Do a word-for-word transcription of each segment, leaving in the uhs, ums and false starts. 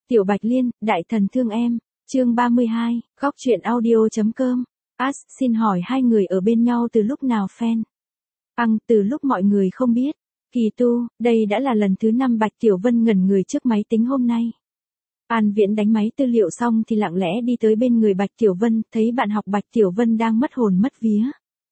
Tiểu Bạch Liên, đại thần thương em, chương ba mươi hai, góc truyện audio.com. As, xin hỏi hai người ở bên nhau từ lúc nào fan? Ăn, từ lúc mọi người không biết. Kỳ tu, đây đã là lần thứ năm Bạch Tiểu Vân ngẩn người trước máy tính hôm nay. An Viễn đánh máy tư liệu xong thì lặng lẽ đi tới bên người Bạch Tiểu Vân, thấy bạn học Bạch Tiểu Vân đang mất hồn mất vía.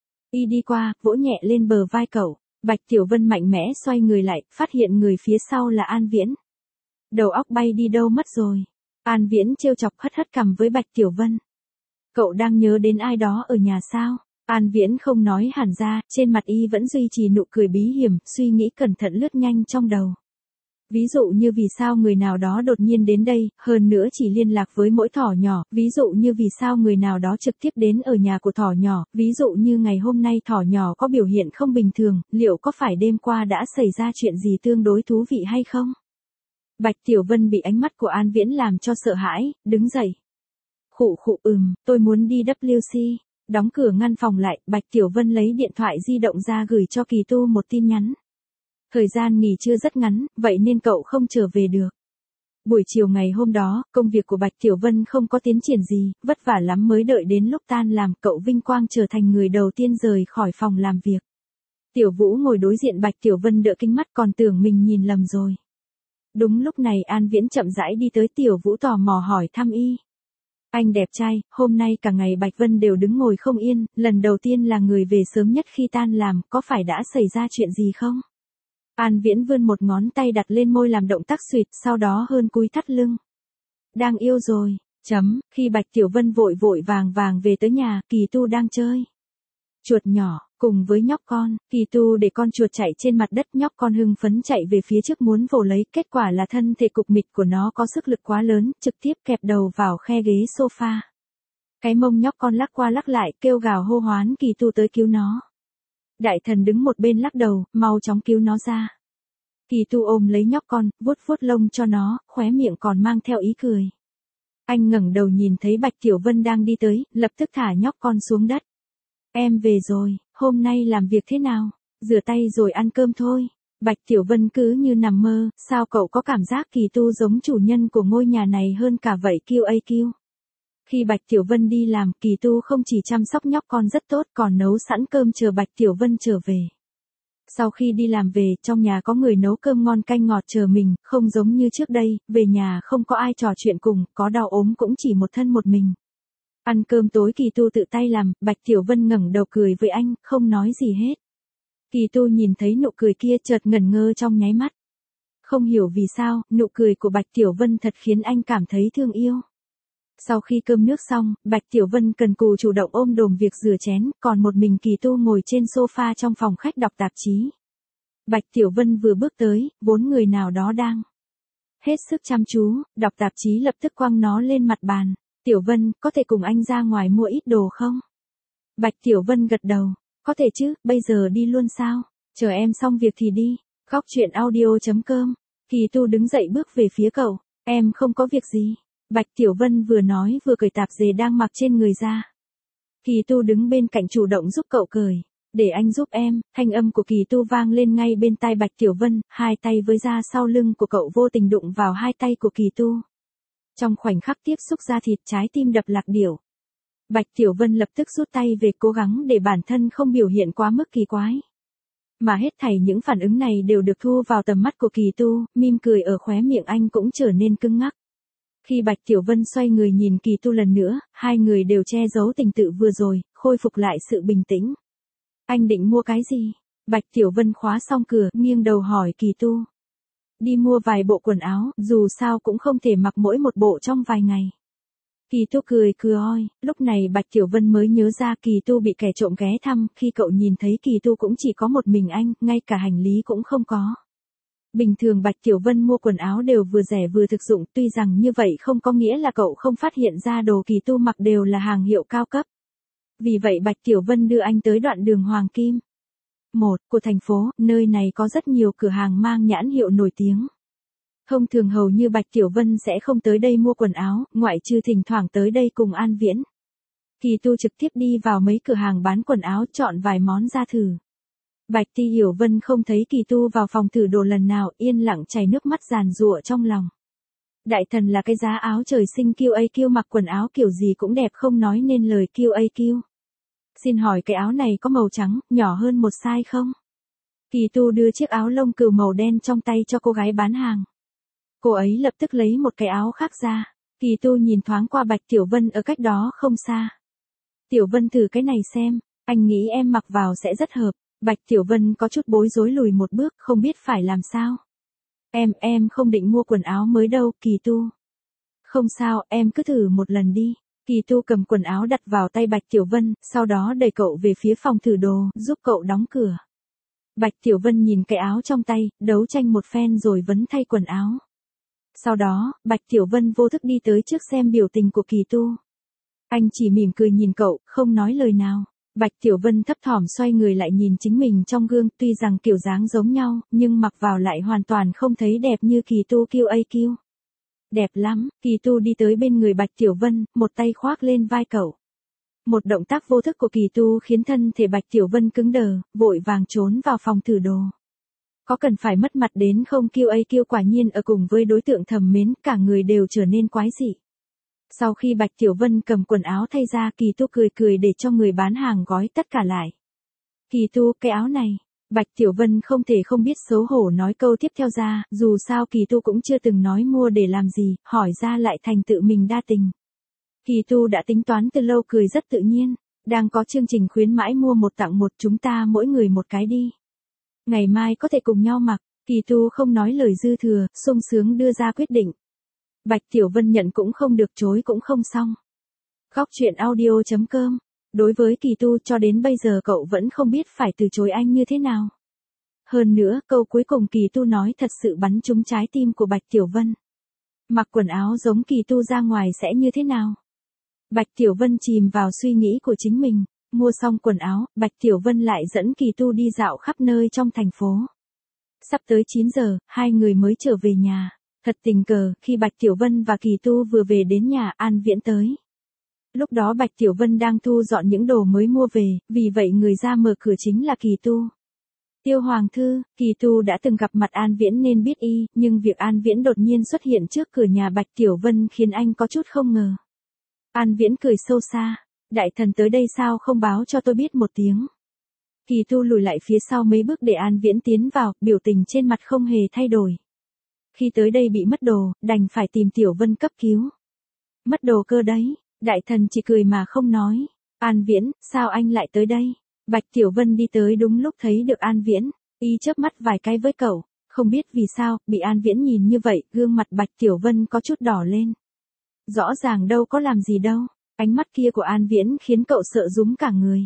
Y đi qua, vỗ nhẹ lên bờ vai cậu. Bạch Tiểu Vân mạnh mẽ xoay người lại, phát hiện người phía sau là An Viễn. Đầu óc bay đi đâu mất rồi? An Viễn trêu chọc hất hất cằm với Bạch Tiểu Vân. Cậu đang nhớ đến ai đó ở nhà sao? An Viễn không nói hẳn ra, trên mặt y vẫn duy trì nụ cười bí hiểm, suy nghĩ cẩn thận lướt nhanh trong đầu. Ví dụ như vì sao người nào đó đột nhiên đến đây, hơn nữa chỉ liên lạc với mỗi thỏ nhỏ, ví dụ như vì sao người nào đó trực tiếp đến ở nhà của thỏ nhỏ, ví dụ như ngày hôm nay thỏ nhỏ có biểu hiện không bình thường, liệu có phải đêm qua đã xảy ra chuyện gì tương đối thú vị hay không? Bạch Tiểu Vân bị ánh mắt của An Viễn làm cho sợ hãi, đứng dậy. Khụ khụ ừm, tôi muốn đi W C. Đóng cửa ngăn phòng lại, Bạch Tiểu Vân lấy điện thoại di động ra gửi cho Kỳ Tu một tin nhắn. Thời gian nghỉ trưa rất ngắn, vậy nên cậu không trở về được. Buổi chiều ngày hôm đó, công việc của Bạch Tiểu Vân không có tiến triển gì, vất vả lắm mới đợi đến lúc tan làm, cậu vinh quang trở thành người đầu tiên rời khỏi phòng làm việc. Tiểu Vũ ngồi đối diện Bạch Tiểu Vân đỡ kính mắt còn tưởng mình nhìn lầm rồi. Đúng lúc này An Viễn chậm rãi đi tới Tiểu Vũ tò mò hỏi thăm y. Anh đẹp trai, hôm nay cả ngày Bạch Vân đều đứng ngồi không yên, lần đầu tiên là người về sớm nhất khi tan làm, có phải đã xảy ra chuyện gì không? An Viễn vươn một ngón tay đặt lên môi làm động tác suyệt, sau đó hơn cúi thắt lưng. Đang yêu rồi, chấm, khi Bạch Tiểu Vân vội vội vàng vàng về tới nhà, Kỳ Tu đang chơi. Chuột nhỏ, cùng với nhóc con, Kỳ Tu để con chuột chạy trên mặt đất, nhóc con hưng phấn chạy về phía trước muốn vồ lấy, kết quả là thân thể cục mịch của nó có sức lực quá lớn, trực tiếp kẹp đầu vào khe ghế sofa. Cái mông nhóc con lắc qua lắc lại, kêu gào hô hoán Kỳ Tu tới cứu nó. Đại thần đứng một bên lắc đầu, mau chóng cứu nó ra. Kỳ Tu ôm lấy nhóc con, vuốt vuốt lông cho nó, khóe miệng còn mang theo ý cười. Anh ngẩng đầu nhìn thấy Bạch Tiểu Vân đang đi tới, lập tức thả nhóc con xuống đất. Em về rồi, hôm nay làm việc thế nào? Rửa tay rồi ăn cơm thôi. Bạch Tiểu Vân cứ như nằm mơ, sao cậu có cảm giác Kỳ Tu giống chủ nhân của ngôi nhà này hơn cả vậy Q A Q. Khi Bạch Tiểu Vân đi làm, Kỳ Tu không chỉ chăm sóc nhóc con rất tốt còn nấu sẵn cơm chờ Bạch Tiểu Vân trở về. Sau khi đi làm về, trong nhà có người nấu cơm ngon canh ngọt chờ mình, không giống như trước đây, về nhà không có ai trò chuyện cùng, có đau ốm cũng chỉ một thân một mình. Ăn cơm tối Kỳ Tu tự tay làm, Bạch Tiểu Vân ngẩng đầu cười với anh, không nói gì hết. Kỳ Tu nhìn thấy nụ cười kia chợt ngẩn ngơ trong nháy mắt. Không hiểu vì sao, nụ cười của Bạch Tiểu Vân thật khiến anh cảm thấy thương yêu. Sau khi cơm nước xong, Bạch Tiểu Vân cần cù chủ động ôm đồm việc rửa chén, còn một mình Kỳ Tu ngồi trên sofa trong phòng khách đọc tạp chí. Bạch Tiểu Vân vừa bước tới, bốn người nào đó đang hết sức chăm chú, đọc tạp chí lập tức quăng nó lên mặt bàn. Tiểu Vân, có thể cùng anh ra ngoài mua ít đồ không? Bạch Tiểu Vân gật đầu, có thể chứ, bây giờ đi luôn sao? Chờ em xong việc thì đi. Góc truyện audio.com. Kỳ Tu đứng dậy bước về phía cậu, em không có việc gì. Bạch Tiểu Vân vừa nói vừa cởi tạp dề đang mặc trên người ra. Kỳ Tu đứng bên cạnh chủ động giúp cậu cởi. Để anh giúp em, thanh âm của Kỳ Tu vang lên ngay bên tai Bạch Tiểu Vân, hai tay với da sau lưng của cậu vô tình đụng vào hai tay của Kỳ Tu. Trong khoảnh khắc tiếp xúc da thịt, trái tim đập lạc điểu. Bạch Tiểu Vân lập tức rút tay về, cố gắng để bản thân không biểu hiện quá mức kỳ quái. Mà hết thảy những phản ứng này đều được thu vào tầm mắt của Kỳ Tu, mỉm cười ở khóe miệng anh cũng trở nên cứng ngắc. Khi Bạch Tiểu Vân xoay người nhìn Kỳ Tu lần nữa, hai người đều che giấu tình tự vừa rồi, khôi phục lại sự bình tĩnh. Anh định mua cái gì? Bạch Tiểu Vân khóa xong cửa, nghiêng đầu hỏi Kỳ Tu. Đi mua vài bộ quần áo, dù sao cũng không thể mặc mỗi một bộ trong vài ngày. Kỳ Tu cười cười oi, lúc này Bạch Tiểu Vân mới nhớ ra Kỳ Tu bị kẻ trộm ghé thăm, khi cậu nhìn thấy Kỳ Tu cũng chỉ có một mình anh, ngay cả hành lý cũng không có. Bình thường Bạch Tiểu Vân mua quần áo đều vừa rẻ vừa thực dụng, tuy rằng như vậy không có nghĩa là cậu không phát hiện ra đồ Kỳ Tu mặc đều là hàng hiệu cao cấp. Vì vậy Bạch Tiểu Vân đưa anh tới đoạn đường Hoàng Kim một của thành phố, nơi này có rất nhiều cửa hàng mang nhãn hiệu nổi tiếng. Thông thường hầu như Bạch Tiểu Vân sẽ không tới đây mua quần áo, ngoại trừ thỉnh thoảng tới đây cùng An Viễn. Kỳ Tu trực tiếp đi vào mấy cửa hàng bán quần áo chọn vài món ra thử. Bạch Ti Hiểu Vân không thấy Kỳ Tu vào phòng thử đồ lần nào, yên lặng chảy nước mắt giàn giụa trong lòng. Đại thần là cái giá áo trời sinh kiu ây kiu, mặc quần áo kiểu gì cũng đẹp không nói nên lời kiu ây kiu. Xin hỏi cái áo này có màu trắng, nhỏ hơn một size không? Kỳ Tu đưa chiếc áo lông cừu màu đen trong tay cho cô gái bán hàng. Cô ấy lập tức lấy một cái áo khác ra. Kỳ Tu nhìn thoáng qua Bạch Tiểu Vân ở cách đó không xa. Tiểu Vân thử cái này xem, anh nghĩ em mặc vào sẽ rất hợp. Bạch Tiểu Vân có chút bối rối lùi một bước, không biết phải làm sao. Em, em không định mua quần áo mới đâu, Kỳ Tu. Không sao, em cứ thử một lần đi. Kỳ Tu cầm quần áo đặt vào tay Bạch Tiểu Vân, sau đó đẩy cậu về phía phòng thử đồ, giúp cậu đóng cửa. Bạch Tiểu Vân nhìn cái áo trong tay, đấu tranh một phen rồi vấn thay quần áo. Sau đó, Bạch Tiểu Vân vô thức đi tới trước xem biểu tình của Kỳ Tu. Anh chỉ mỉm cười nhìn cậu, không nói lời nào. Bạch Tiểu Vân thấp thỏm xoay người lại nhìn chính mình trong gương, tuy rằng kiểu dáng giống nhau, nhưng mặc vào lại hoàn toàn không thấy đẹp như Kỳ Tu kiu ây kiu. Đẹp lắm, Kỳ Tu đi tới bên người Bạch Tiểu Vân, một tay khoác lên vai cậu. Một động tác vô thức của Kỳ Tu khiến thân thể Bạch Tiểu Vân cứng đờ, vội vàng trốn vào phòng thử đồ. Có cần phải mất mặt đến không, kiu ây kiu quả nhiên ở cùng với đối tượng thầm mến, cả người đều trở nên quái dị. Sau khi Bạch Tiểu Vân cầm quần áo thay ra, Kỳ Tu cười cười để cho người bán hàng gói tất cả lại. Kỳ Tu, cái áo này. Bạch Tiểu Vân không thể không biết xấu hổ nói câu tiếp theo ra, dù sao Kỳ Tu cũng chưa từng nói mua để làm gì, hỏi ra lại thành tự mình đa tình. Kỳ Tu đã tính toán từ lâu, cười rất tự nhiên. Đang có chương trình khuyến mãi mua một tặng một, chúng ta mỗi người một cái đi. Ngày mai có thể cùng nhau mặc. Kỳ Tu không nói lời dư thừa, sung sướng đưa ra quyết định. Bạch Tiểu Vân nhận cũng không được, chối cũng không xong. Góc truyện audio chấm com. Đối với Kỳ Tu cho đến bây giờ cậu vẫn không biết phải từ chối anh như thế nào. Hơn nữa, câu cuối cùng Kỳ Tu nói thật sự bắn trúng trái tim của Bạch Tiểu Vân. Mặc quần áo giống Kỳ Tu ra ngoài sẽ như thế nào? Bạch Tiểu Vân chìm vào suy nghĩ của chính mình. Mua xong quần áo, Bạch Tiểu Vân lại dẫn Kỳ Tu đi dạo khắp nơi trong thành phố. Sắp tới chín giờ, hai người mới trở về nhà. Thật tình cờ, khi Bạch Tiểu Vân và Kỳ Tu vừa về đến nhà, An Viễn tới. Lúc đó Bạch Tiểu Vân đang thu dọn những đồ mới mua về, vì vậy người ra mở cửa chính là Kỳ Tu. Tiêu Hoàng Thư, Kỳ Tu đã từng gặp mặt An Viễn nên biết y, nhưng việc An Viễn đột nhiên xuất hiện trước cửa nhà Bạch Tiểu Vân khiến anh có chút không ngờ. An Viễn cười sâu xa, đại thần tới đây sao không báo cho tôi biết một tiếng. Kỳ Tu lùi lại phía sau mấy bước để An Viễn tiến vào, biểu tình trên mặt không hề thay đổi. Khi tới đây bị mất đồ, đành phải tìm Tiểu Vân cấp cứu. Mất đồ cơ đấy, đại thần chỉ cười mà không nói. An Viễn, sao anh lại tới đây? Bạch Tiểu Vân đi tới đúng lúc thấy được An Viễn, y chớp mắt vài cái với cậu, không biết vì sao, bị An Viễn nhìn như vậy, gương mặt Bạch Tiểu Vân có chút đỏ lên. Rõ ràng đâu có làm gì đâu, ánh mắt kia của An Viễn khiến cậu sợ rúm cả người.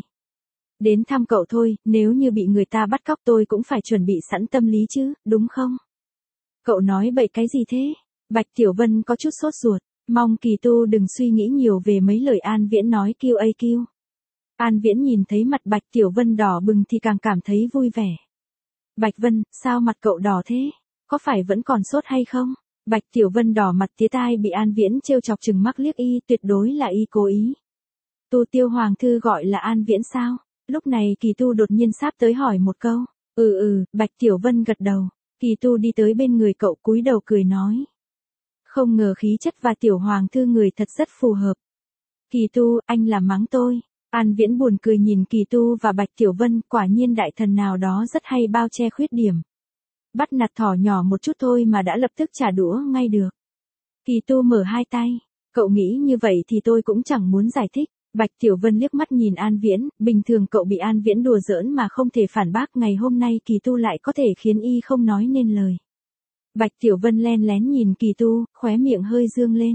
Đến thăm cậu thôi, nếu như bị người ta bắt cóc tôi cũng phải chuẩn bị sẵn tâm lý chứ, đúng không? Cậu nói bậy cái gì thế? Bạch Tiểu Vân có chút sốt ruột, mong Kỳ Tu đừng suy nghĩ nhiều về mấy lời An Viễn nói kiu ây kiu. An Viễn nhìn thấy mặt Bạch Tiểu Vân đỏ bừng thì càng cảm thấy vui vẻ. Bạch Vân, sao mặt cậu đỏ thế? Có phải vẫn còn sốt hay không? Bạch Tiểu Vân đỏ mặt tía tai bị An Viễn trêu chọc chừng mắt liếc y, tuyệt đối là y cố ý. Tu Tiêu Hoàng Thư gọi là An Viễn sao? Lúc này Kỳ Tu đột nhiên sáp tới hỏi một câu. Ừ ừ, Bạch Tiểu Vân gật đầu. Kỳ Tu đi tới bên người cậu cúi đầu cười nói. Không ngờ khí chất và Tiểu Hoàng Thư người thật rất phù hợp. Kỳ Tu, anh là mắng tôi. An Viễn buồn cười nhìn Kỳ Tu và Bạch Tiểu Vân, quả nhiên đại thần nào đó rất hay bao che khuyết điểm. Bắt nạt thỏ nhỏ một chút thôi mà đã lập tức trả đũa ngay được. Kỳ Tu mở hai tay. Cậu nghĩ như vậy thì tôi cũng chẳng muốn giải thích. Bạch Tiểu Vân liếc mắt nhìn An Viễn, bình thường cậu bị An Viễn đùa giỡn mà không thể phản bác, ngày hôm nay Kỳ Tu lại có thể khiến y không nói nên lời. Bạch Tiểu Vân len lén nhìn Kỳ Tu, khóe miệng hơi dương lên.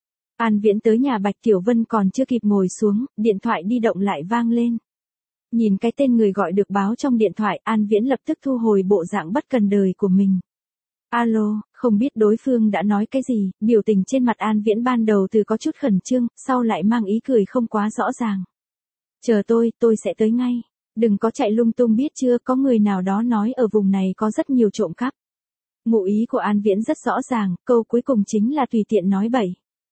An Viễn tới nhà Bạch Tiểu Vân còn chưa kịp ngồi xuống, điện thoại di động lại vang lên. Nhìn cái tên người gọi được báo trong điện thoại, An Viễn lập tức thu hồi bộ dạng bất cần đời của mình. Alo, không biết đối phương đã nói cái gì, biểu tình trên mặt An Viễn ban đầu từ có chút khẩn trương, sau lại mang ý cười không quá rõ ràng. Chờ tôi, tôi sẽ tới ngay. Đừng có chạy lung tung biết chưa, có người nào đó nói ở vùng này có rất nhiều trộm cắp. Ngụ ý của An Viễn rất rõ ràng, câu cuối cùng chính là tùy tiện nói bậy.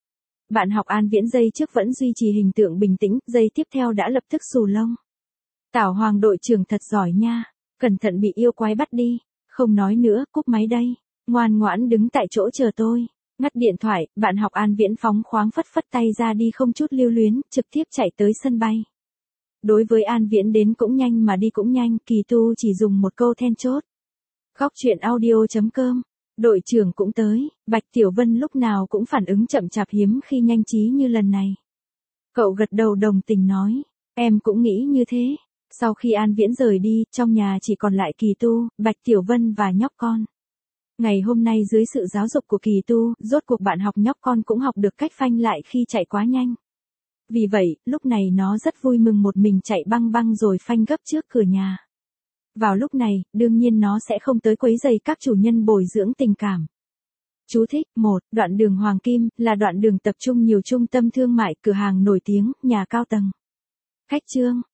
Bạn học An Viễn giây trước vẫn duy trì hình tượng bình tĩnh, giây tiếp theo đã lập tức xù lông. Tảo Hoàng đội trưởng thật giỏi nha, cẩn thận bị yêu quái bắt đi. Không nói nữa, cúp máy đây. Ngoan ngoãn đứng tại chỗ chờ tôi. Ngay Ngắt điện thoại, bạn học An Viễn phóng khoáng phất phất tay ra đi không chút lưu luyến, trực tiếp chạy tới sân bay. Đối với An Viễn đến cũng nhanh mà đi cũng nhanh, Kỳ Tu chỉ dùng một câu then chốt. Góc chuyện audio chấm com. Đội trưởng cũng tới, Bạch Tiểu Vân lúc nào cũng phản ứng chậm chạp hiếm khi nhanh trí như lần này. Cậu gật đầu đồng tình nói, em cũng nghĩ như thế. Sau khi An Viễn rời đi, trong nhà chỉ còn lại Kỳ Tu, Bạch Tiểu Vân và nhóc con. Ngày hôm nay dưới sự giáo dục của Kỳ Tu, rốt cuộc bạn học nhóc con cũng học được cách phanh lại khi chạy quá nhanh. Vì vậy, lúc này nó rất vui mừng một mình chạy băng băng rồi phanh gấp trước cửa nhà. Vào lúc này, đương nhiên nó sẽ không tới quấy rầy các chủ nhân bồi dưỡng tình cảm. Chú thích, một, đoạn đường Hoàng Kim, là đoạn đường tập trung nhiều trung tâm thương mại, cửa hàng nổi tiếng, nhà cao tầng. Khách trương,